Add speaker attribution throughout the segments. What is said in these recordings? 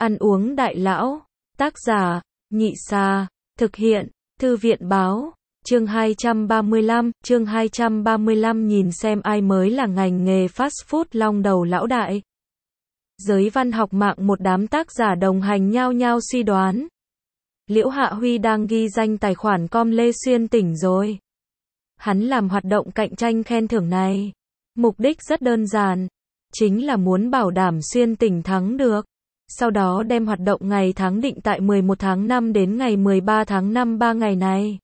Speaker 1: Ăn uống đại lão. Tác giả, Nhị Xà. Thực hiện, Thư viện báo. Chương 235, chương 235 nhìn xem ai mới là ngành nghề fast food long đầu lão đại. Giới văn học mạng một đám tác giả đồng hành nhao nhao suy đoán. Liễu Hạ Huy đang ghi danh tài khoản com Lê Xuyên tỉnh rồi. Hắn làm hoạt động cạnh tranh khen thưởng này. Mục đích rất đơn giản. Chính là muốn bảo đảm Xuyên tỉnh thắng được. Sau đó đem hoạt động ngày tháng định tại 11 tháng 5 đến ngày 13 tháng 5 3 ngày này.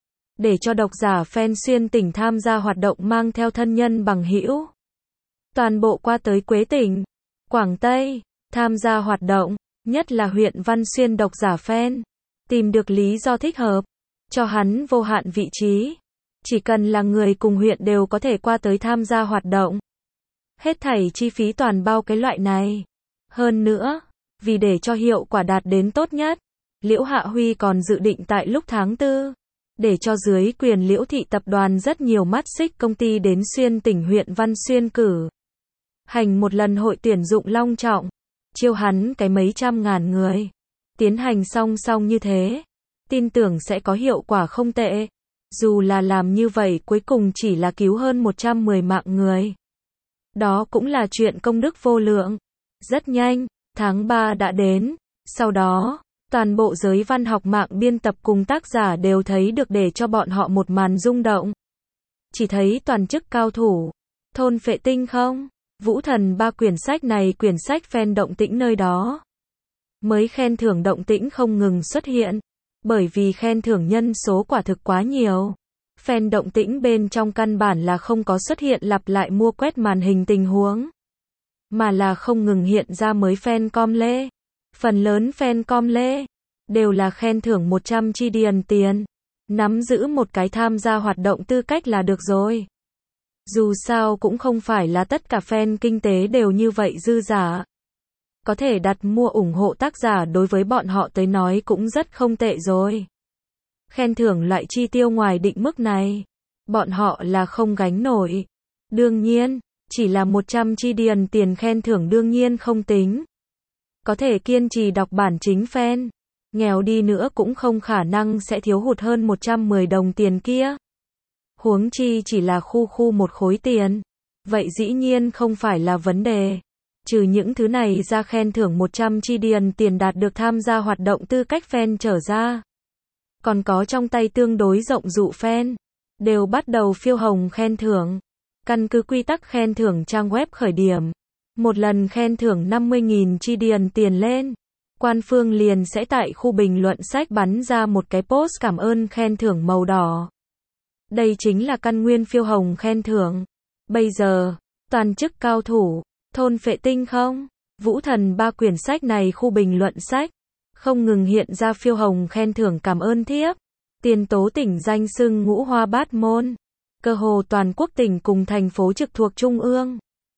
Speaker 1: Để cho độc giả fan Xuyên tỉnh tham gia hoạt động mang theo thân nhân bằng hữu. Toàn bộ qua tới Quế tỉnh, Quảng Tây, tham gia hoạt động, nhất là huyện Văn Xuyên độc giả fan. Tìm được lý do thích hợp, cho hắn vô hạn vị trí. Chỉ cần là người cùng huyện đều có thể qua tới tham gia hoạt động. Hết thảy chi phí toàn bao cái loại này. Hơn nữa, vì để cho hiệu quả đạt đến tốt nhất, Liễu Hạ Huy còn dự định tại lúc tháng 4, để cho dưới quyền Liễu Thị tập đoàn rất nhiều mắt xích công ty đến Xuyên tỉnh huyện Văn Xuyên cử hành một lần hội tuyển dụng long trọng, chiêu hắn cái mấy trăm ngàn người. Tiến hành song song như thế, tin tưởng sẽ có hiệu quả không tệ. Dù là làm như vậy cuối cùng chỉ là cứu hơn 110 mạng người. Đó cũng là chuyện công đức vô lượng. Rất nhanh, tháng 3 đã đến. Sau đó, toàn bộ giới văn học mạng biên tập cùng tác giả đều thấy được để cho bọn họ một màn rung động. Chỉ thấy toàn chức cao thủ, thôn phệ tinh không? Vũ Thần 3 quyển sách này quyển sách fan động tĩnh nơi đó. Mới khen thưởng động tĩnh không ngừng xuất hiện. Bởi vì khen thưởng nhân số quả thực quá nhiều. Fan động tĩnh bên trong căn bản là không có xuất hiện lặp lại mua quét màn hình tình huống. Mà là không ngừng hiện ra mới fan com Lê. Phần lớn fan com Lê đều là khen thưởng 100 chi điền tiền. Nắm giữ một cái tham gia hoạt động tư cách là được rồi. Dù sao cũng không phải là tất cả fan kinh tế đều như vậy dư giả. Có thể đặt mua ủng hộ tác giả đối với bọn họ tới nói cũng rất không tệ rồi. Khen thưởng loại chi tiêu ngoài định mức này, bọn họ là không gánh nổi. Đương nhiên, chỉ là 100 chi điền tiền khen thưởng đương nhiên không tính. Có thể kiên trì đọc bản chính fan, nghèo đi nữa cũng không khả năng sẽ thiếu hụt hơn 110 đồng tiền kia. Huống chi chỉ là khu một khối tiền. Vậy dĩ nhiên không phải là vấn đề. Trừ những thứ này ra khen thưởng 100 chi điền tiền đạt được tham gia hoạt động tư cách fan trở ra. Còn có trong tay tương đối rộng dụ fan. Đều bắt đầu phiêu hồng khen thưởng. Căn cứ quy tắc khen thưởng trang web khởi điểm. Một lần khen thưởng 50.000 chi điền tiền lên. Quan phương liền sẽ tại khu bình luận sách bắn ra một cái post cảm ơn khen thưởng màu đỏ. Đây chính là căn nguyên phiêu hồng khen thưởng. Bây giờ, toàn chức cao thủ, thôn phệ tinh không? Vũ Thần 3 quyển sách này khu bình luận sách. Không ngừng hiện ra phiêu hồng khen thưởng cảm ơn thiếp. Tiền tố tỉnh danh xưng ngũ hoa bát môn. Cơ hồ toàn quốc tỉnh cùng thành phố trực thuộc trung ương.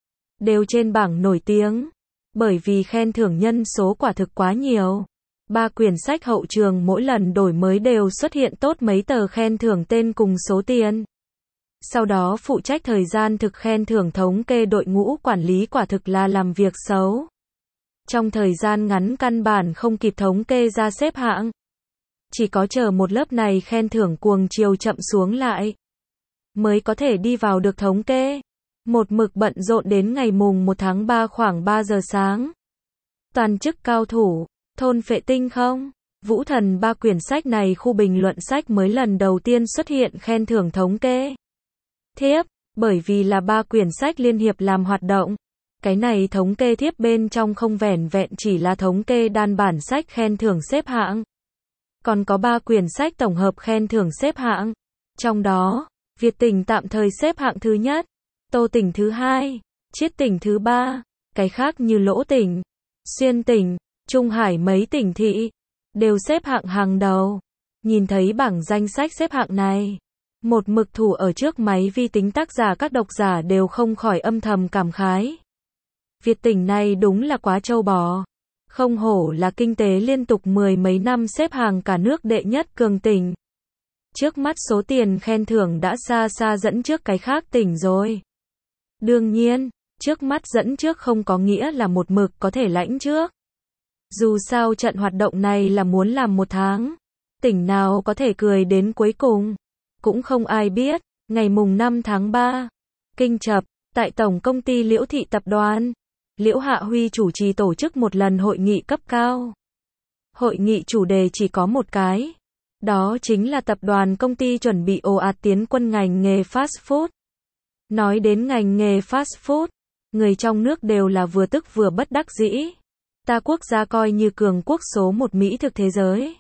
Speaker 1: Đều trên bảng nổi tiếng. Bởi vì khen thưởng nhân số quả thực quá nhiều. 3 quyển sách hậu trường mỗi lần đổi mới đều xuất hiện tốt mấy tờ khen thưởng tên cùng số tiền. Sau đó phụ trách thời gian thực khen thưởng thống kê đội ngũ quản lý quả thực là làm việc xấu. Trong thời gian ngắn căn bản không kịp thống kê ra xếp hạng. Chỉ có chờ một lớp này khen thưởng cuồng chiều chậm xuống lại. Mới có thể đi vào được thống kê. Một mực bận rộn đến ngày mùng 1 tháng 3 khoảng 3 giờ sáng. Toàn chức cao thủ, thôn phệ tinh không? Vũ Thần 3 quyển sách này khu bình luận sách mới lần đầu tiên xuất hiện khen thưởng thống kê. Thiếp, bởi vì là 3 quyển sách liên hiệp làm hoạt động. Cái này thống kê thiếp bên trong không vẻn vẹn chỉ là thống kê đan bản sách khen thưởng xếp hạng. Còn có 3 quyển sách tổng hợp khen thưởng xếp hạng. Trong đó, Việt tỉnh tạm thời xếp hạng thứ nhất, Tô tỉnh thứ hai, Chiết tỉnh thứ ba, cái khác như Lỗ tỉnh, Xuyên tỉnh, Trung Hải mấy tỉnh thị, đều xếp hạng hàng đầu. Nhìn thấy bảng danh sách xếp hạng này, một mực thủ ở trước máy vi tính tác giả các độc giả đều không khỏi âm thầm cảm khái. Việt tỉnh này đúng là quá trâu bò. Không hổ là kinh tế liên tục 10 mấy năm xếp hàng cả nước đệ nhất cường tỉnh. Trước mắt số tiền khen thưởng đã xa xa dẫn trước cái khác tỉnh rồi. Đương nhiên, trước mắt dẫn trước không có nghĩa là một mực có thể lãnh trước. Dù sao trận hoạt động này là muốn làm 1 tháng. Tỉnh nào có thể cười đến cuối cùng? Cũng không ai biết. Ngày mùng 5 tháng 3, Kinh Chập, tại Tổng Công ty Liễu Thị Tập đoàn, Liễu Hạ Huy chủ trì tổ chức một lần hội nghị cấp cao. Hội nghị chủ đề chỉ có một cái. Đó chính là tập đoàn công ty chuẩn bị ồ ạt tiến quân ngành nghề fast food. Nói đến ngành nghề fast food, người trong nước đều là vừa tức vừa bất đắc dĩ. Ta quốc gia coi như cường quốc số 1 mỹ thực thế giới.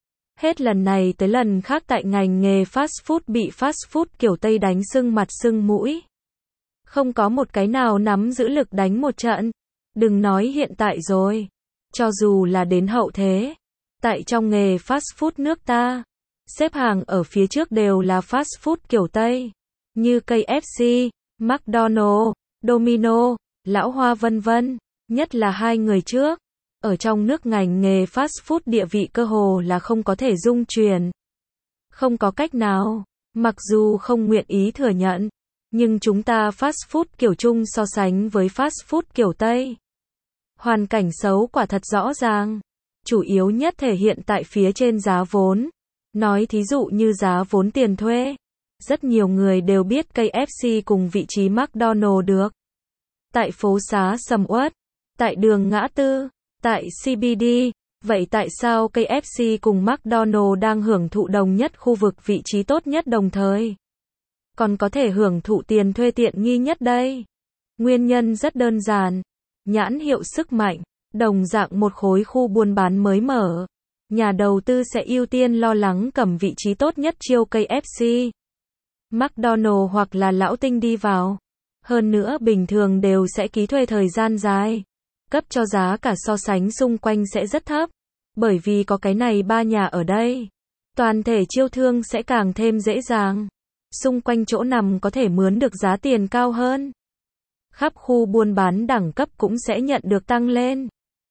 Speaker 1: Hết lần này tới lần khác tại ngành nghề fast food bị fast food kiểu Tây đánh sưng mặt sưng mũi. Không có một cái nào nắm giữ lực đánh một trận. Đừng nói hiện tại rồi. Cho dù là đến hậu thế. Tại trong nghề fast food nước ta, xếp hàng ở phía trước đều là fast food kiểu Tây. Như KFC, McDonald's, Domino, Lão Hoa vân vân. Nhất là 2 người trước. Ở trong nước ngành nghề fast food địa vị cơ hồ là không có thể dung chuyển. Không có cách nào. Mặc dù không nguyện ý thừa nhận. Nhưng chúng ta fast food kiểu Trung so sánh với fast food kiểu Tây. Hoàn cảnh xấu quả thật rõ ràng. Chủ yếu nhất thể hiện tại phía trên giá vốn. Nói thí dụ như giá vốn tiền thuê. Rất nhiều người đều biết KFC cùng vị trí McDonald's được. Tại phố xá sầm uất, tại đường Ngã Tư, tại CBD. Vậy tại sao KFC cùng McDonald's đang hưởng thụ đồng nhất khu vực vị trí tốt nhất đồng thời? Còn có thể hưởng thụ tiền thuê tiện nghi nhất đây? Nguyên nhân rất đơn giản. Nhãn hiệu sức mạnh. Đồng dạng một khối khu buôn bán mới mở. Nhà đầu tư sẽ ưu tiên lo lắng cầm vị trí tốt nhất chiêu KFC, McDonald's hoặc là Lão Tinh đi vào. Hơn nữa bình thường đều sẽ ký thuê thời gian dài. Cấp cho giá cả so sánh xung quanh sẽ rất thấp. Bởi vì có cái này 3 nhà ở đây. Toàn thể chiêu thương sẽ càng thêm dễ dàng. Xung quanh chỗ nằm có thể mướn được giá tiền cao hơn. Khắp khu buôn bán đẳng cấp cũng sẽ nhận được tăng lên.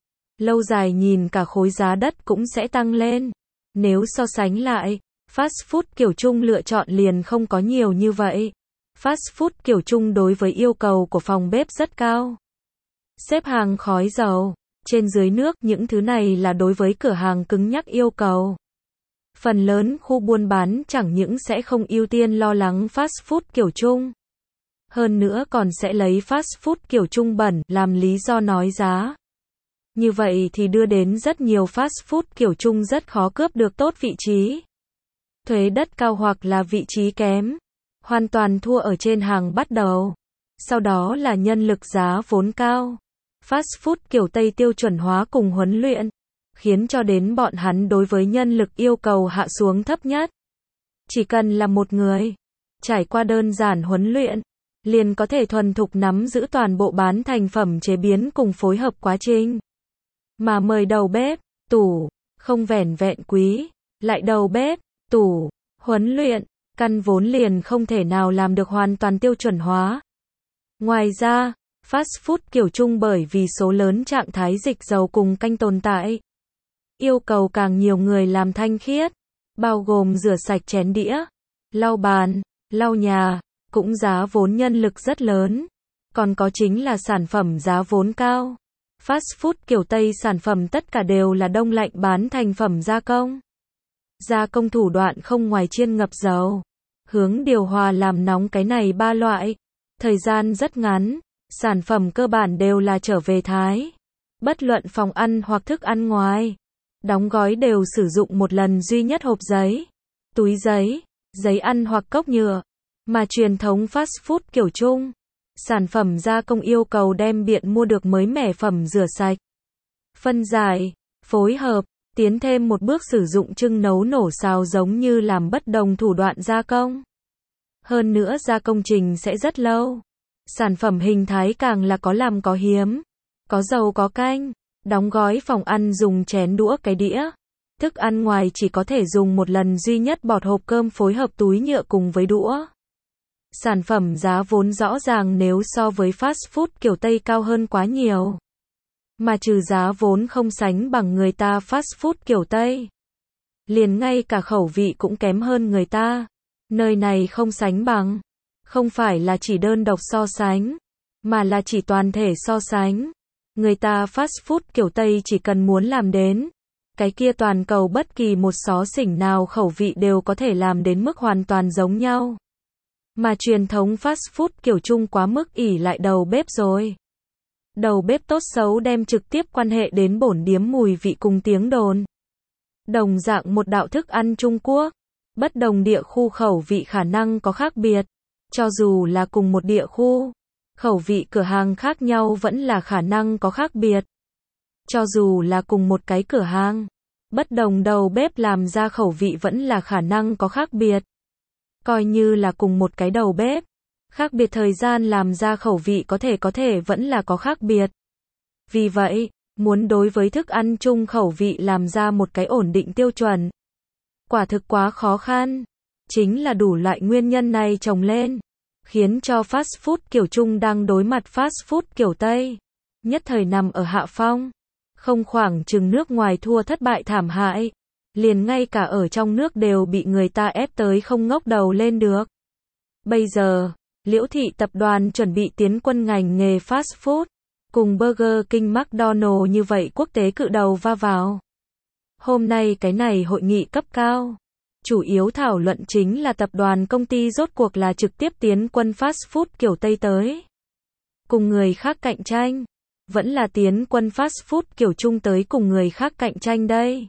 Speaker 1: Lâu dài nhìn cả khối giá đất cũng sẽ tăng lên. Nếu so sánh lại, fast food kiểu Trung lựa chọn liền không có nhiều như vậy. Fast food kiểu Trung đối với yêu cầu của phòng bếp rất cao. Xếp hàng khói dầu, trên dưới nước, những thứ này là đối với cửa hàng cứng nhắc yêu cầu. Phần lớn khu buôn bán chẳng những sẽ không ưu tiên lo lắng fast food kiểu Trung. Hơn nữa còn sẽ lấy fast food kiểu Trung bẩn làm lý do nói giá. Như vậy thì đưa đến rất nhiều fast food kiểu Trung rất khó cướp được tốt vị trí. Thuế đất cao hoặc là vị trí kém. Hoàn toàn thua ở trên hàng bắt đầu. Sau đó là nhân lực giá vốn cao. Fast food kiểu Tây tiêu chuẩn hóa cùng huấn luyện. Khiến cho đến bọn hắn đối với nhân lực yêu cầu hạ xuống thấp nhất. Chỉ cần là một người. Trải qua đơn giản huấn luyện. Liền có thể thuần thục nắm giữ toàn bộ bán thành phẩm chế biến cùng phối hợp quá trình. Mà mời đầu bếp, tủ, không vẻn vẹn quý, lại đầu bếp, tủ, huấn luyện, căn vốn liền không thể nào làm được hoàn toàn tiêu chuẩn hóa. Ngoài ra, fast food kiểu Trung bởi vì số lớn trạng thái dịch dầu cùng canh tồn tại. Yêu cầu càng nhiều người làm thanh khiết, bao gồm rửa sạch chén đĩa, lau bàn, lau nhà, cũng giá vốn nhân lực rất lớn. Còn có chính là sản phẩm giá vốn cao. Fast food kiểu Tây sản phẩm tất cả đều là đông lạnh bán thành phẩm gia công. Gia công thủ đoạn không ngoài chiên ngập dầu, hướng điều hòa làm nóng cái này 3 loại. Thời gian rất ngắn, sản phẩm cơ bản đều là trở về thái. Bất luận phòng ăn hoặc thức ăn ngoài. Đóng gói đều sử dụng một lần duy nhất hộp giấy, túi giấy, giấy ăn hoặc cốc nhựa. Mà truyền thống fast food kiểu Trung, sản phẩm gia công yêu cầu đem biện mua được mới mẻ phẩm rửa sạch, phân giải, phối hợp, tiến thêm một bước sử dụng trưng nấu nổ xào giống như làm bất đồng thủ đoạn gia công. Hơn nữa gia công trình sẽ rất lâu. Sản phẩm hình thái càng là có làm có hiếm, có dầu có canh, đóng gói phòng ăn dùng chén đũa cái đĩa. Thức ăn ngoài chỉ có thể dùng một lần duy nhất bọt hộp cơm phối hợp túi nhựa cùng với đũa. Sản phẩm giá vốn rõ ràng nếu so với fast food kiểu Tây cao hơn quá nhiều. Mà trừ giá vốn không sánh bằng người ta fast food kiểu Tây. Liền ngay cả khẩu vị cũng kém hơn người ta. Nơi này không sánh bằng. Không phải là chỉ đơn độc so sánh, mà là chỉ toàn thể so sánh. Người ta fast food kiểu Tây chỉ cần muốn làm đến cái kia toàn cầu bất kỳ một xó xỉnh nào khẩu vị đều có thể làm đến mức hoàn toàn giống nhau. Mà truyền thống fast food kiểu Trung quá mức ỷ lại đầu bếp rồi. Đầu bếp tốt xấu đem trực tiếp quan hệ đến bổn điếm mùi vị cùng tiếng đồn. Đồng dạng một đạo thức ăn Trung Quốc, bất đồng địa khu khẩu vị khả năng có khác biệt. Cho dù là cùng một địa khu, khẩu vị cửa hàng khác nhau vẫn là khả năng có khác biệt. Cho dù là cùng một cái cửa hàng, bất đồng đầu bếp làm ra khẩu vị vẫn là khả năng có khác biệt. Coi như là cùng một cái đầu bếp, khác biệt thời gian làm ra khẩu vị có thể vẫn là có khác biệt. Vì vậy, muốn đối với thức ăn chung khẩu vị làm ra một cái ổn định tiêu chuẩn, quả thực quá khó khăn. Chính là đủ loại nguyên nhân này chồng lên, khiến cho fast food kiểu Trung đang đối mặt fast food kiểu Tây, nhất thời nằm ở hạ phong. Không khoảng chừng nước ngoài thua thất bại thảm hại, liền ngay cả ở trong nước đều bị người ta ép tới không ngóc đầu lên được. Bây giờ, Liễu Thị tập đoàn chuẩn bị tiến quân ngành nghề fast food, cùng Burger King, McDonald như vậy quốc tế cự đầu va vào. Hôm nay cái này hội nghị cấp cao, chủ yếu thảo luận chính là tập đoàn công ty rốt cuộc là trực tiếp tiến quân fast food kiểu Tây tới, cùng người khác cạnh tranh, vẫn là tiến quân fast food kiểu Trung tới cùng người khác cạnh tranh đây.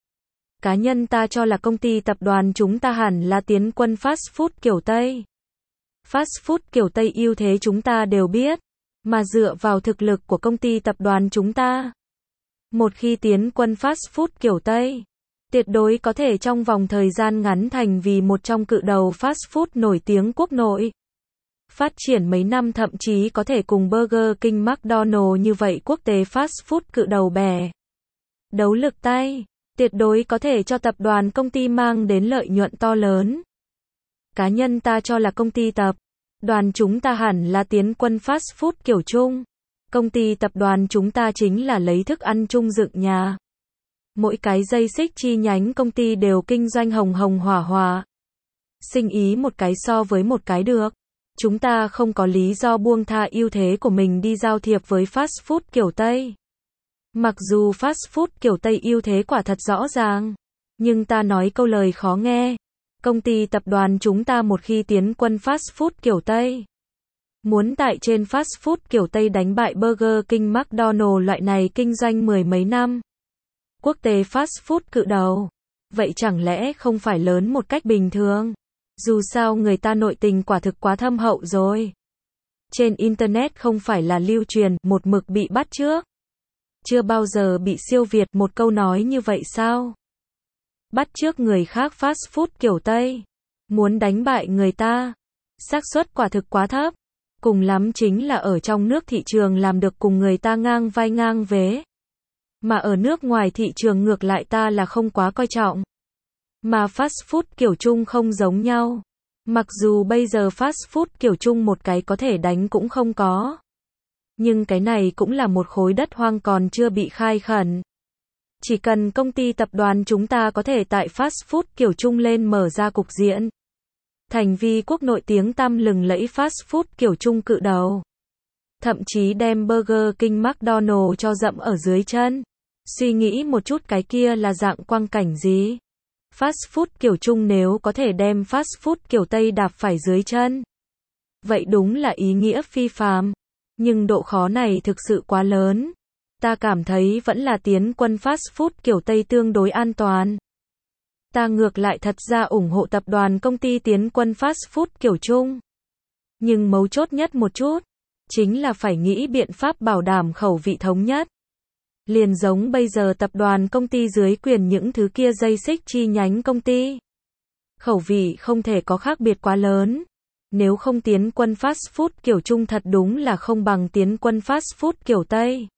Speaker 1: Cá nhân ta cho là công ty tập đoàn chúng ta hẳn là tiến quân fast food kiểu Tây. Fast food kiểu Tây ưu thế chúng ta đều biết, mà dựa vào thực lực của công ty tập đoàn chúng ta, một khi tiến quân fast food kiểu Tây, tuyệt đối có thể trong vòng thời gian ngắn thành vì một trong cự đầu fast food nổi tiếng quốc nội. Phát triển mấy năm thậm chí có thể cùng Burger King, McDonald như vậy quốc tế fast food cự đầu bè. Đấu lực tay, tuyệt đối có thể cho tập đoàn công ty mang đến lợi nhuận to lớn. Cá nhân ta cho là công ty tập đoàn chúng ta hẳn là tiến quân fast food kiểu Trung. Công ty tập đoàn chúng ta chính là lấy thức ăn chung dựng nhà. Mỗi cái dây xích chi nhánh công ty đều kinh doanh hồng hồng hỏa hỏa. Sinh ý một cái so với một cái được. Chúng ta không có lý do buông tha ưu thế của mình đi giao thiệp với fast food kiểu Tây. Mặc dù fast food kiểu Tây ưu thế quả thật rõ ràng, nhưng ta nói câu lời khó nghe. Công ty tập đoàn chúng ta một khi tiến quân fast food kiểu Tây, muốn tại trên fast food kiểu Tây đánh bại Burger King, McDonald loại này kinh doanh mười mấy năm, quốc tế fast food cự đầu, vậy chẳng lẽ không phải lớn một cách bình thường? Dù sao người ta nội tình quả thực quá thâm hậu rồi. Trên Internet không phải là lưu truyền, một mực bị bắt chước. Chưa bao giờ bị siêu việt một câu nói như vậy sao? Bắt chước người khác fast food kiểu Tây, muốn đánh bại người ta, xác suất quả thực quá thấp. Cùng lắm chính là ở trong nước thị trường làm được cùng người ta ngang vai ngang vế. Mà ở nước ngoài thị trường ngược lại ta là không quá coi trọng. Mà fast food kiểu Trung không giống nhau. Mặc dù bây giờ fast food kiểu Trung một cái có thể đánh cũng không có. Nhưng cái này cũng là một khối đất hoang còn chưa bị khai khẩn. Chỉ cần công ty tập đoàn chúng ta có thể tại fast food kiểu Trung lên mở ra cục diện, thành vi quốc nội tiếng tăm lừng lẫy fast food kiểu Trung cự đầu. Thậm chí đem Burger King, McDonald cho dẫm ở dưới chân. Suy nghĩ một chút cái kia là dạng quang cảnh gì? Fast food kiểu Trung nếu có thể đem fast food kiểu Tây đạp phải dưới chân, vậy đúng là ý nghĩa phi phàm. Nhưng độ khó này thực sự quá lớn. Ta cảm thấy vẫn là tiến quân fast food kiểu Tây tương đối an toàn. Ta ngược lại thật ra ủng hộ tập đoàn công ty tiến quân fast food kiểu Trung. Nhưng mấu chốt nhất một chút, chính là phải nghĩ biện pháp bảo đảm khẩu vị thống nhất. Liền giống bây giờ tập đoàn công ty dưới quyền những thứ kia dây xích chi nhánh công ty. Khẩu vị không thể có khác biệt quá lớn. Nếu không tiến quân fast food kiểu Trung thật đúng là không bằng tiến quân fast food kiểu Tây.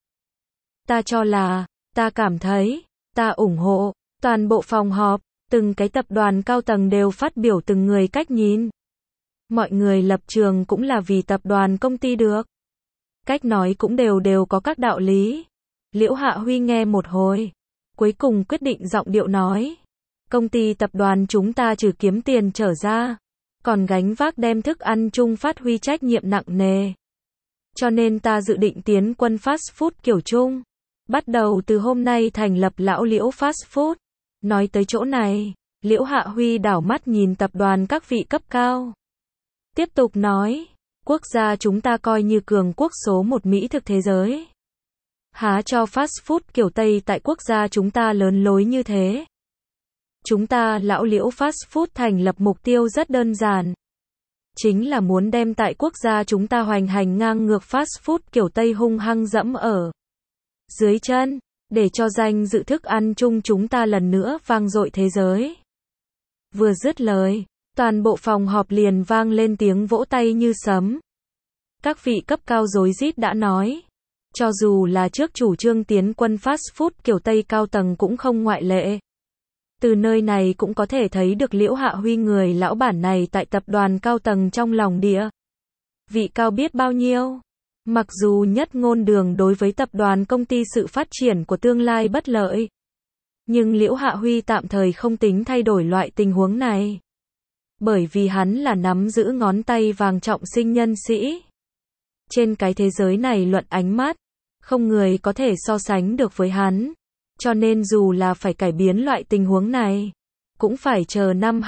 Speaker 1: Ta cho là, ta cảm thấy, ta ủng hộ, toàn bộ phòng họp, từng cái tập đoàn cao tầng đều phát biểu từng người cách nhìn. Mọi người lập trường cũng là vì tập đoàn công ty được. Cách nói cũng đều có các đạo lý. Liễu Hạ Huy nghe một hồi, cuối cùng quyết định giọng điệu nói. Công ty tập đoàn chúng ta trừ kiếm tiền trở ra, còn gánh vác đem thức ăn chung phát huy trách nhiệm nặng nề. Cho nên ta dự định tiến quân fast food kiểu Trung. Bắt đầu từ hôm nay thành lập lão Liễu Fast Food. Nói tới chỗ này, Liễu Hạ Huy đảo mắt nhìn tập đoàn các vị cấp cao. Tiếp tục nói, quốc gia chúng ta coi như cường quốc số 1 mỹ thực thế giới. Há cho fast food kiểu Tây tại quốc gia chúng ta lớn lối như thế. Chúng ta lão Liễu Fast Food thành lập mục tiêu rất đơn giản. Chính là muốn đem tại quốc gia chúng ta hoành hành ngang ngược fast food kiểu Tây hung hăng dẫm ở dưới chân, để cho danh dự thức ăn chung chúng ta lần nữa vang dội thế giới. Vừa dứt lời, toàn bộ phòng họp liền vang lên tiếng vỗ tay như sấm. Các vị cấp cao rối rít đã nói, cho dù là trước chủ trương tiến quân fast food kiểu Tây cao tầng cũng không ngoại lệ. Từ nơi này cũng có thể thấy được Liễu Hạ Huy người lão bản này tại tập đoàn cao tầng trong lòng địa vị cao biết bao nhiêu. Mặc dù nhất ngôn đường đối với tập đoàn công ty sự phát triển của tương lai bất lợi, nhưng Liễu Hạ Huy tạm thời không tính thay đổi loại tình huống này. Bởi vì hắn là nắm giữ ngón tay vàng trọng sinh nhân sĩ. Trên cái thế giới này luận ánh mắt, không người có thể so sánh được với hắn. Cho nên dù là phải cải biến loại tình huống này, cũng phải chờ năm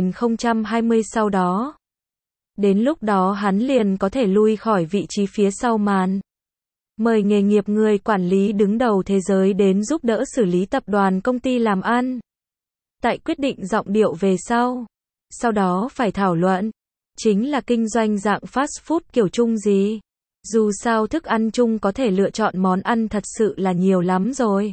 Speaker 1: 2020 sau đó. Đến lúc đó hắn liền có thể lui khỏi vị trí phía sau màn. Mời nghề nghiệp người quản lý đứng đầu thế giới đến giúp đỡ xử lý tập đoàn công ty làm ăn. Tại quyết định giọng điệu về sau. Sau đó phải thảo luận. Chính là kinh doanh dạng fast food kiểu Trung gì. Dù sao thức ăn chung có thể lựa chọn món ăn thật sự là nhiều lắm rồi.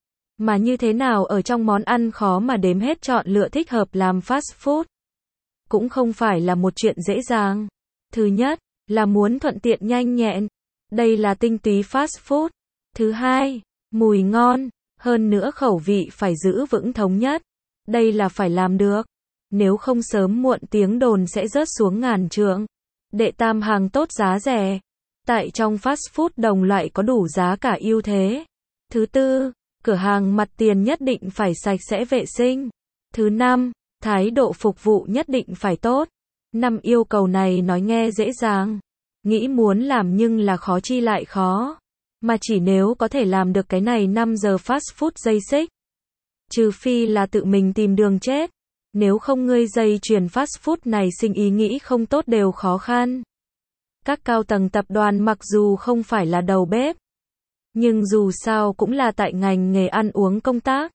Speaker 1: Mà như thế nào ở trong món ăn khó mà đếm hết chọn lựa thích hợp làm fast food. Cũng không phải là một chuyện dễ dàng. Thứ nhất, là muốn thuận tiện nhanh nhẹn. Đây là tinh túy fast food. Thứ hai, mùi ngon. Hơn nữa khẩu vị phải giữ vững thống nhất. Đây là phải làm được. Nếu không sớm muộn tiếng đồn sẽ rớt xuống ngàn trượng. Đệ tam hàng tốt giá rẻ. Tại trong fast food đồng loại có đủ giá cả ưu thế. Thứ tư, cửa hàng mặt tiền nhất định phải sạch sẽ vệ sinh. Thứ năm, thái độ phục vụ nhất định phải tốt. 5 yêu cầu này nói nghe dễ dàng. Nghĩ muốn làm nhưng là khó chi lại khó. Mà chỉ nếu có thể làm được cái này 5 giờ fast food dây xích. Trừ phi là tự mình tìm đường chết. Nếu không ngươi dây chuyền fast food này sinh ý nghĩ không tốt đều khó khăn. Các cao tầng tập đoàn mặc dù không phải là đầu bếp, nhưng dù sao cũng là tại ngành nghề ăn uống công tác.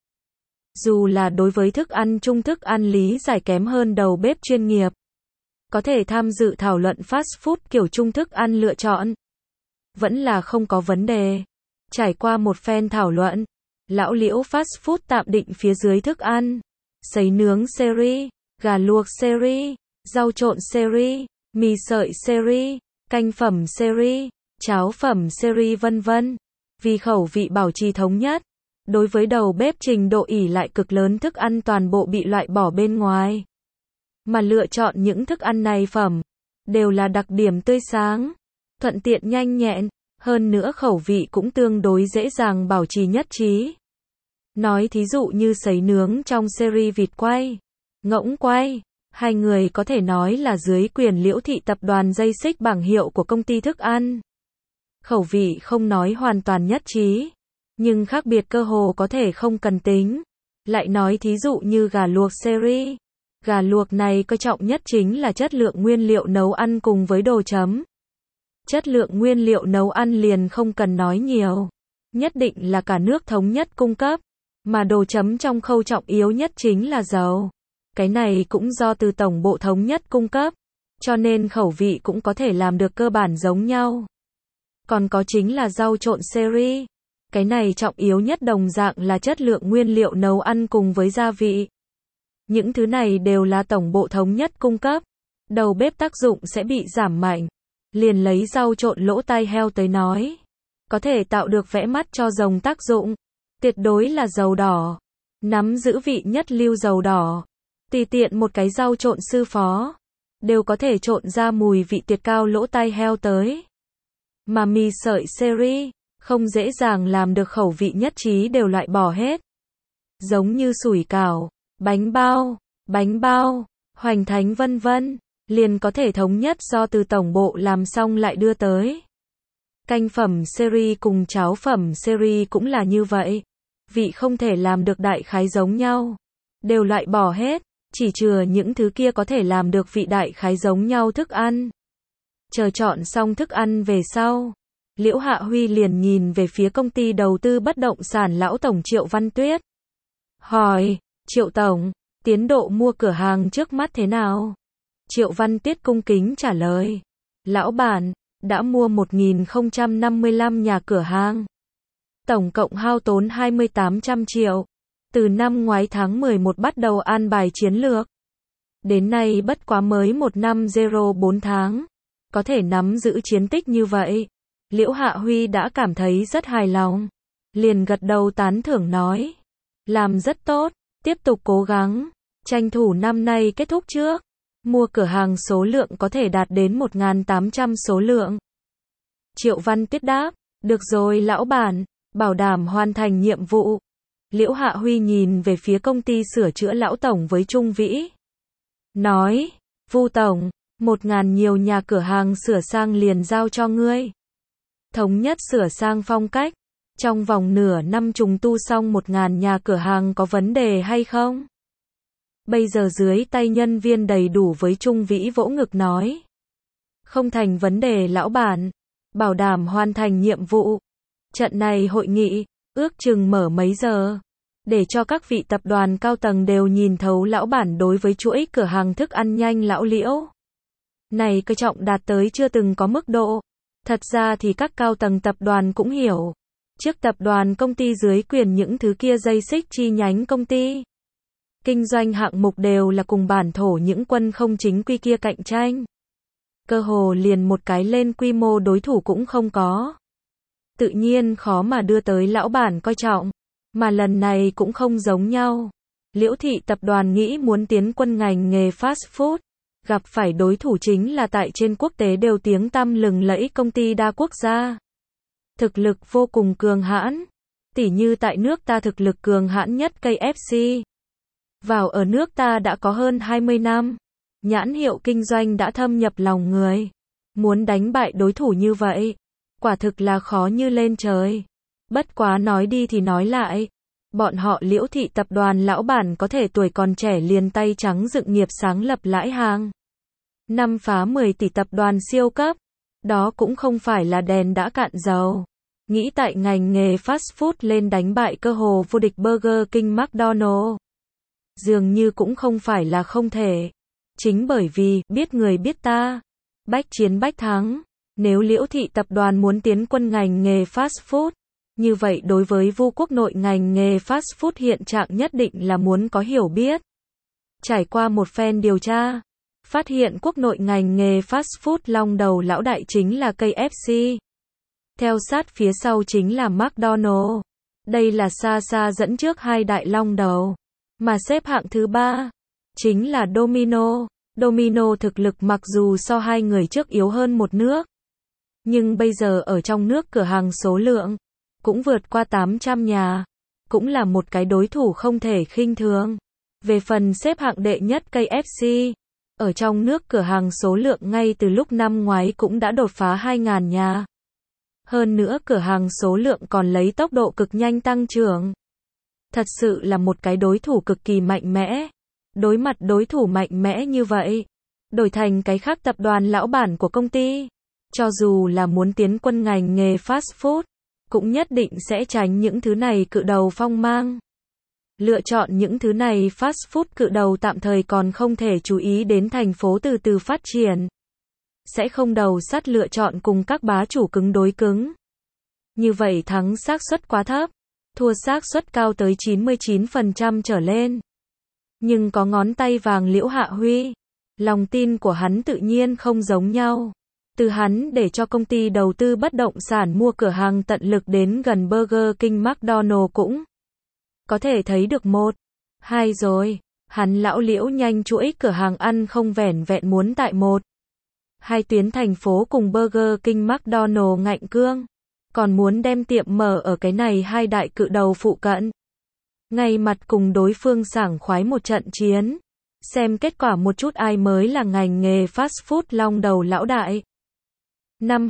Speaker 1: Dù là đối với thức ăn chung thức ăn lý giải kém hơn đầu bếp chuyên nghiệp. Có thể tham dự thảo luận fast food kiểu Trung thức ăn lựa chọn. Vẫn là không có vấn đề. Trải qua một phen thảo luận, lão Liễu Fast Food tạm định phía dưới thức ăn. Sấy nướng series, gà luộc series, rau trộn series, mì sợi series, canh phẩm series, cháo phẩm series vân vân. Vì khẩu vị bảo trì thống nhất, đối với đầu bếp trình độ ỷ lại cực lớn thức ăn toàn bộ bị loại bỏ bên ngoài. Mà lựa chọn những thức ăn này phẩm, đều là đặc điểm tươi sáng, thuận tiện nhanh nhẹn, hơn nữa khẩu vị cũng tương đối dễ dàng bảo trì nhất trí. Nói thí dụ như sấy nướng trong series vịt quay, ngỗng quay, hai người có thể nói là dưới quyền Liễu thị tập đoàn dây xích bảng hiệu của công ty thức ăn. Khẩu vị không nói hoàn toàn nhất trí, nhưng khác biệt cơ hồ có thể không cần tính. Lại nói thí dụ như gà luộc series, gà luộc này coi trọng nhất chính là chất lượng nguyên liệu nấu ăn cùng với đồ chấm. Chất lượng nguyên liệu nấu ăn liền không cần nói nhiều, nhất định là cả nước thống nhất cung cấp, mà đồ chấm trong khâu trọng yếu nhất chính là dầu. Cái này cũng do từ tổng bộ thống nhất cung cấp, cho nên khẩu vị cũng có thể làm được cơ bản giống nhau. Còn có chính là rau trộn series. Cái này trọng yếu nhất đồng dạng là chất lượng nguyên liệu nấu ăn cùng với gia vị. Những thứ này đều là tổng bộ thống nhất cung cấp. Đầu bếp tác dụng sẽ bị giảm mạnh. Liền lấy rau trộn lỗ tai heo tới nói. Có thể tạo được vẽ mắt cho rồng tác dụng. Tuyệt đối là dầu đỏ. Nắm giữ vị nhất lưu dầu đỏ. Tùy tiện một cái rau trộn sư phó. Đều có thể trộn ra mùi vị tuyệt cao lỗ tai heo tới. Mà mì sợi series, không dễ dàng làm được khẩu vị nhất trí đều loại bỏ hết. Giống như sủi cảo, bánh bao, hoành thánh vân vân, liền có thể thống nhất do từ tổng bộ làm xong lại đưa tới. Canh phẩm series cùng cháo phẩm series cũng là như vậy. Vị không thể làm được đại khái giống nhau. Đều loại bỏ hết, chỉ chừa những thứ kia có thể làm được vị đại khái giống nhau thức ăn. Chờ chọn xong thức ăn về sau, Liễu Hạ Huy liền nhìn về phía công ty đầu tư bất động sản lão tổng Triệu Văn Tuyết. Hỏi, Triệu tổng, tiến độ mua cửa hàng trước mắt thế nào? Triệu Văn Tuyết cung kính trả lời. Lão bản, đã mua 1055 nhà cửa hàng. Tổng cộng hao tốn 2800 triệu. Từ năm ngoái tháng 11 bắt đầu an bài chiến lược. Đến nay bất quá mới 1 năm 04 tháng. Có thể nắm giữ chiến tích như vậy. Liễu Hạ Huy đã cảm thấy rất hài lòng. Liền gật đầu tán thưởng nói. Làm rất tốt, tiếp tục cố gắng. Tranh thủ năm nay kết thúc trước. Mua cửa hàng số lượng có thể đạt đến 1.800 số lượng. Triệu Văn Tuyết đáp. Được rồi lão bản, bảo đảm hoàn thành nhiệm vụ. Liễu Hạ Huy nhìn về phía công ty sửa chữa lão tổng với Trung Vĩ. Nói, Vu tổng, 1.000 nhiều nhà cửa hàng sửa sang liền giao cho ngươi. Thống nhất sửa sang phong cách. Trong vòng nửa năm trùng tu xong 1.000 nhà cửa hàng có vấn đề hay không? Bây giờ dưới tay nhân viên đầy đủ với Trung Vĩ vỗ ngực nói. Không thành vấn đề lão bản. Bảo đảm hoàn thành nhiệm vụ. Trận này hội nghị, ước chừng mở mấy giờ. Để cho các vị tập đoàn cao tầng đều nhìn thấu lão bản đối với chuỗi cửa hàng thức ăn nhanh lão Liễu. Này coi trọng đạt tới chưa từng có mức độ. Thật ra thì các cao tầng tập đoàn cũng hiểu. Trước tập đoàn công ty dưới quyền những thứ kia dây xích chi nhánh công ty. Kinh doanh hạng mục đều là cùng bản thổ những quân không chính quy kia cạnh tranh. Cơ hồ liền một cái lên quy mô đối thủ cũng không có. Tự nhiên khó mà đưa tới lão bản coi trọng. Mà lần này cũng không giống nhau. Liễu thị tập đoàn nghĩ muốn tiến quân ngành nghề fast food. Gặp phải đối thủ chính là tại trên quốc tế đều tiếng tăm lừng lẫy công ty đa quốc gia. Thực lực vô cùng cường hãn. Tỉ như tại nước ta thực lực cường hãn nhất KFC. Vào ở nước ta đã có hơn 20 năm. Nhãn hiệu kinh doanh đã thâm nhập lòng người. Muốn đánh bại đối thủ như vậy, quả thực là khó như lên trời. Bất quá nói đi thì nói lại. Bọn họ Liễu thị tập đoàn lão bản có thể tuổi còn trẻ liền tay trắng dựng nghiệp sáng lập lãi hàng. Năm phá 10 tỷ tập đoàn siêu cấp. Đó cũng không phải là đèn đã cạn dầu. Nghĩ tại ngành nghề fast food lên đánh bại cơ hồ vô địch Burger King McDonald's. Dường như cũng không phải là không thể. Chính bởi vì, biết người biết ta. Bách chiến bách thắng. Nếu Liễu thị tập đoàn muốn tiến quân ngành nghề fast food. Như vậy đối với Vu quốc nội ngành nghề fast food hiện trạng nhất định là muốn có hiểu biết. Trải qua một phen điều tra. Phát hiện quốc nội ngành nghề fast food long đầu lão đại chính là KFC. Theo sát phía sau chính là McDonald's. Đây là xa xa dẫn trước hai đại long đầu. Mà xếp hạng thứ ba chính là Domino. Domino thực lực mặc dù so hai người trước yếu hơn một nước. Nhưng bây giờ ở trong nước cửa hàng số lượng cũng vượt qua 800 nhà. Cũng là một cái đối thủ không thể khinh thường. Về phần xếp hạng đệ nhất KFC. Ở trong nước cửa hàng số lượng ngay từ lúc năm ngoái cũng đã đột phá 2.000 nhà. Hơn nữa cửa hàng số lượng còn lấy tốc độ cực nhanh tăng trưởng. Thật sự là một cái đối thủ cực kỳ mạnh mẽ. Đối mặt đối thủ mạnh mẽ như vậy, đổi thành cái khác tập đoàn lão bản của công ty, cho dù là muốn tiến quân ngành nghề fast food, cũng nhất định sẽ tránh những thứ này cự đầu phong mang. Lựa chọn những thứ này fast food cự đầu tạm thời còn không thể chú ý đến thành phố từ từ phát triển. Sẽ không đầu sắt lựa chọn cùng các bá chủ cứng đối cứng. Như vậy thắng xác suất quá thấp, thua xác suất cao tới 99% trở lên. Nhưng có ngón tay vàng Liễu Hạ Huy, lòng tin của hắn tự nhiên không giống nhau. Từ hắn để cho công ty đầu tư bất động sản mua cửa hàng tận lực đến gần Burger King McDonald's cũng có thể thấy được một, hai rồi. Hắn lão Liễu nhanh chuỗi cửa hàng ăn không vẻn vẹn muốn tại một, hai tuyến thành phố cùng Burger King McDonald's ngạnh cương, còn muốn đem tiệm mở ở cái này hai đại cự đầu phụ cận. Ngay mặt cùng đối phương sảng khoái một trận chiến. Xem kết quả một chút ai mới là ngành nghề fast food long đầu lão đại. Năm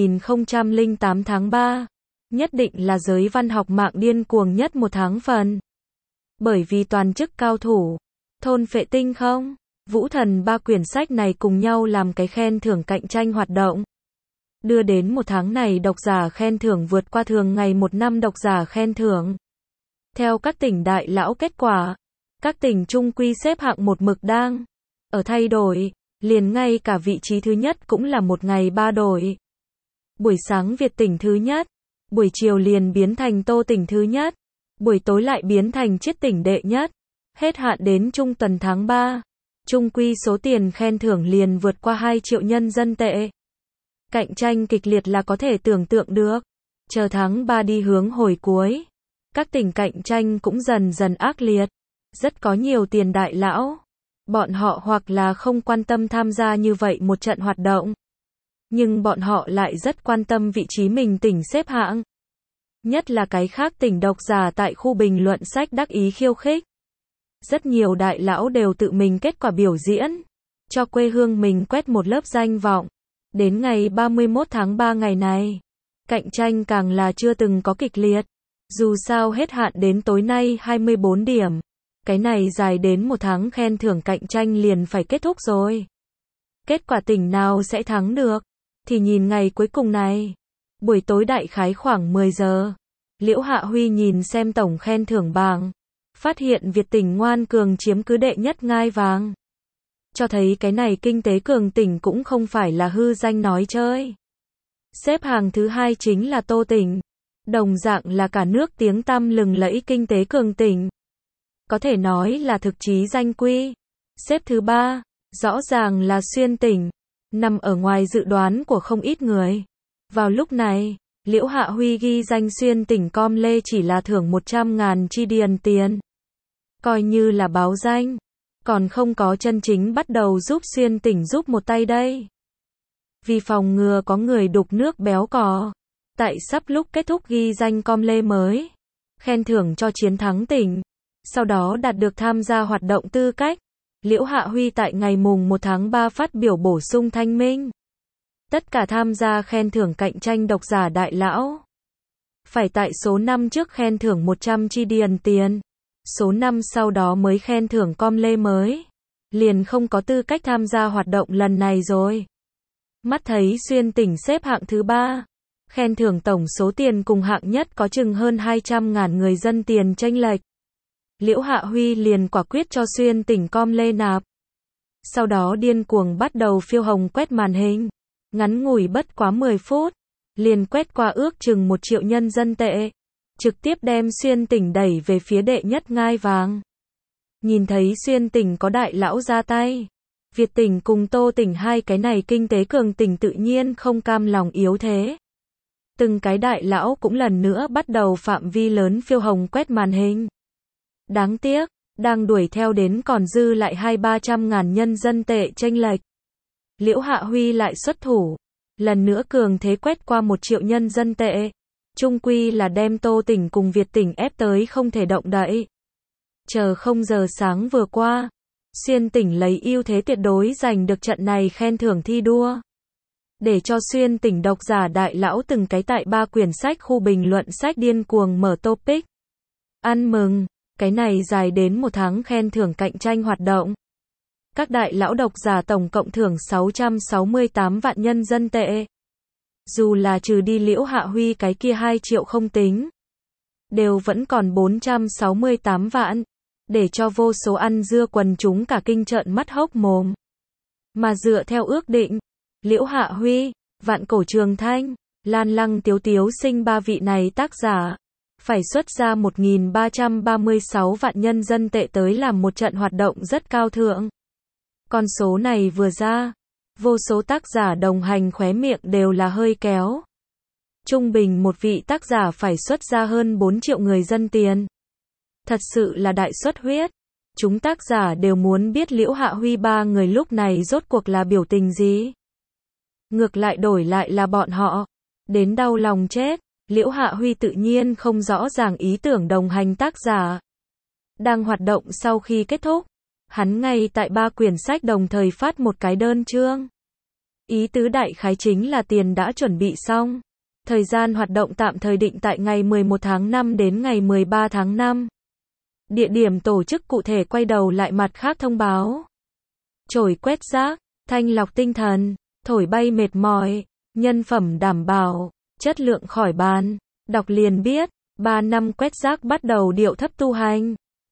Speaker 1: 2008 tháng 3, nhất định là giới văn học mạng điên cuồng nhất một tháng phần. Bởi vì toàn chức cao thủ, thôn phệ tinh không, vũ thần ba quyển sách này cùng nhau làm cái khen thưởng cạnh tranh hoạt động. Đưa đến một tháng này độc giả khen thưởng vượt qua thường ngày một năm độc giả khen thưởng. Theo các tỉnh đại lão kết quả, các tỉnh trung quy xếp hạng một mực đang ở thay đổi, liền ngay cả vị trí thứ nhất cũng là một ngày ba đổi. Buổi sáng Việt tỉnh thứ nhất, buổi chiều liền biến thành Tô tỉnh thứ nhất, buổi tối lại biến thành Chiết tỉnh đệ nhất. Hết hạn đến trung tuần tháng 3, trung quy số tiền khen thưởng liền vượt qua 2 triệu nhân dân tệ. Cạnh tranh kịch liệt là có thể tưởng tượng được. Chờ tháng 3 đi hướng hồi cuối, các tỉnh cạnh tranh cũng dần dần ác liệt. Rất có nhiều tiền đại lão, bọn họ hoặc là không quan tâm tham gia như vậy một trận hoạt động, nhưng bọn họ lại rất quan tâm vị trí mình tỉnh xếp hạng. Nhất là cái khác tỉnh độc giả tại khu bình luận sách đắc ý khiêu khích. Rất nhiều đại lão đều tự mình kết quả biểu diễn, cho quê hương mình quét một lớp danh vọng. Đến ngày 31 tháng 3 ngày này, cạnh tranh càng là chưa từng có kịch liệt. Dù sao hết hạn đến tối nay 24 điểm. Cái này dài đến một tháng khen thưởng cạnh tranh liền phải kết thúc rồi. Kết quả tỉnh nào sẽ thắng được? Thì nhìn ngày cuối cùng này. Buổi tối đại khái khoảng 10 giờ. Liễu Hạ Huy nhìn xem tổng khen thưởng bảng. Phát hiện Việt tỉnh ngoan cường chiếm cứ đệ nhất ngai vàng. Cho thấy cái này kinh tế cường tỉnh cũng không phải là hư danh nói chơi. Xếp hàng thứ hai chính là Tô tỉnh. Đồng dạng là cả nước tiếng tăm lừng lẫy kinh tế cường tỉnh. Có thể nói là thực chí danh quy. Xếp thứ ba, rõ ràng là Xuyên tỉnh. Nằm ở ngoài dự đoán của không ít người. Vào lúc này, Liễu Hạ Huy ghi danh Xuyên tỉnh com lê chỉ là thưởng 100.000 chi điền tiền. Coi như là báo danh. Còn không có chân chính bắt đầu giúp Xuyên tỉnh giúp một tay đây. Vì phòng ngừa có người đục nước béo cò. Tại sắp lúc kết thúc ghi danh com lê mới. Khen thưởng cho chiến thắng tỉnh. Sau đó đạt được tham gia hoạt động tư cách. Liễu Hạ Huy tại ngày mùng 1 tháng 3 phát biểu bổ sung thanh minh. Tất cả tham gia khen thưởng cạnh tranh độc giả đại lão. Phải tại số năm trước khen thưởng 100 chi điền tiền. Số năm sau đó mới khen thưởng com lê mới. Liền không có tư cách tham gia hoạt động lần này rồi. Mắt thấy Xuyên tỉnh xếp hạng thứ 3. Khen thưởng tổng số tiền cùng hạng nhất có chừng hơn 200.000 người dân tiền chênh lệch. Liễu Hạ Huy liền quả quyết cho Xuyên tỉnh com lê nạp. Sau đó điên cuồng bắt đầu phiêu hồng quét màn hình. Ngắn ngủi bất quá 10 phút. Liền quét qua ước chừng 1 triệu nhân dân tệ. Trực tiếp đem Xuyên tỉnh đẩy về phía đệ nhất ngai vàng. Nhìn thấy Xuyên tỉnh có đại lão ra tay. Việt tỉnh cùng Tô tỉnh hai cái này kinh tế cường tỉnh tự nhiên không cam lòng yếu thế. Từng cái đại lão cũng lần nữa bắt đầu phạm vi lớn phiêu hồng quét màn hình. Đáng tiếc, đang đuổi theo đến còn dư lại 200-300.000 nhân dân tệ chênh lệch. Liễu Hạ Huy lại xuất thủ. Lần nữa cường thế quét qua 1 triệu nhân dân tệ. Trung quy là đem Tô tỉnh cùng Việt tỉnh ép tới không thể động đậy. Chờ 0 giờ sáng vừa qua. Xuyên tỉnh lấy ưu thế tuyệt đối giành được trận này khen thưởng thi đua. Để cho Xuyên tỉnh độc giả đại lão từng cái tại 3 quyển sách khu bình luận sách điên cuồng mở topic. Ăn mừng, cái này dài đến một tháng khen thưởng cạnh tranh hoạt động. Các đại lão độc giả tổng cộng thưởng 668 vạn nhân dân tệ. Dù là trừ đi Liễu Hạ Huy cái kia 2 triệu không tính. Đều vẫn còn 468 vạn. Để cho vô số ăn dưa quần chúng cả kinh trợn mắt hốc mồm. Mà dựa theo ước định, Liễu Hạ Huy, Vạn Cổ Trường Thanh, Lan Lăng Tiếu Tiếu Sinh ba vị này tác giả, phải xuất ra 1.336 vạn nhân dân tệ tới làm một trận hoạt động rất cao thượng. Con số này vừa ra, vô số tác giả đồng hành khóe miệng đều là hơi kéo. Trung bình một vị tác giả phải xuất ra hơn 4 triệu người dân tiền. Thật sự là đại xuất huyết. Chúng tác giả đều muốn biết Liễu Hạ Huy ba người lúc này rốt cuộc là biểu tình gì. Ngược lại đổi lại là bọn họ. Đến đau lòng chết. Liễu Hạ Huy tự nhiên không rõ ràng ý tưởng đồng hành tác giả. Đang hoạt động sau khi kết thúc. Hắn ngay tại 3 quyển sách đồng thời phát một cái đơn chương. Ý tứ đại khái chính là tiền đã chuẩn bị xong. Thời gian hoạt động tạm thời định tại ngày 11 tháng 5 đến ngày 13 tháng 5. Địa điểm tổ chức cụ thể quay đầu lại mặt khác thông báo. Chổi quét rác, thanh lọc tinh thần, thổi bay mệt mỏi, nhân phẩm đảm bảo, chất lượng khỏi bàn. Đọc liền biết, 3 năm quét rác bắt đầu điệu thấp tu hành.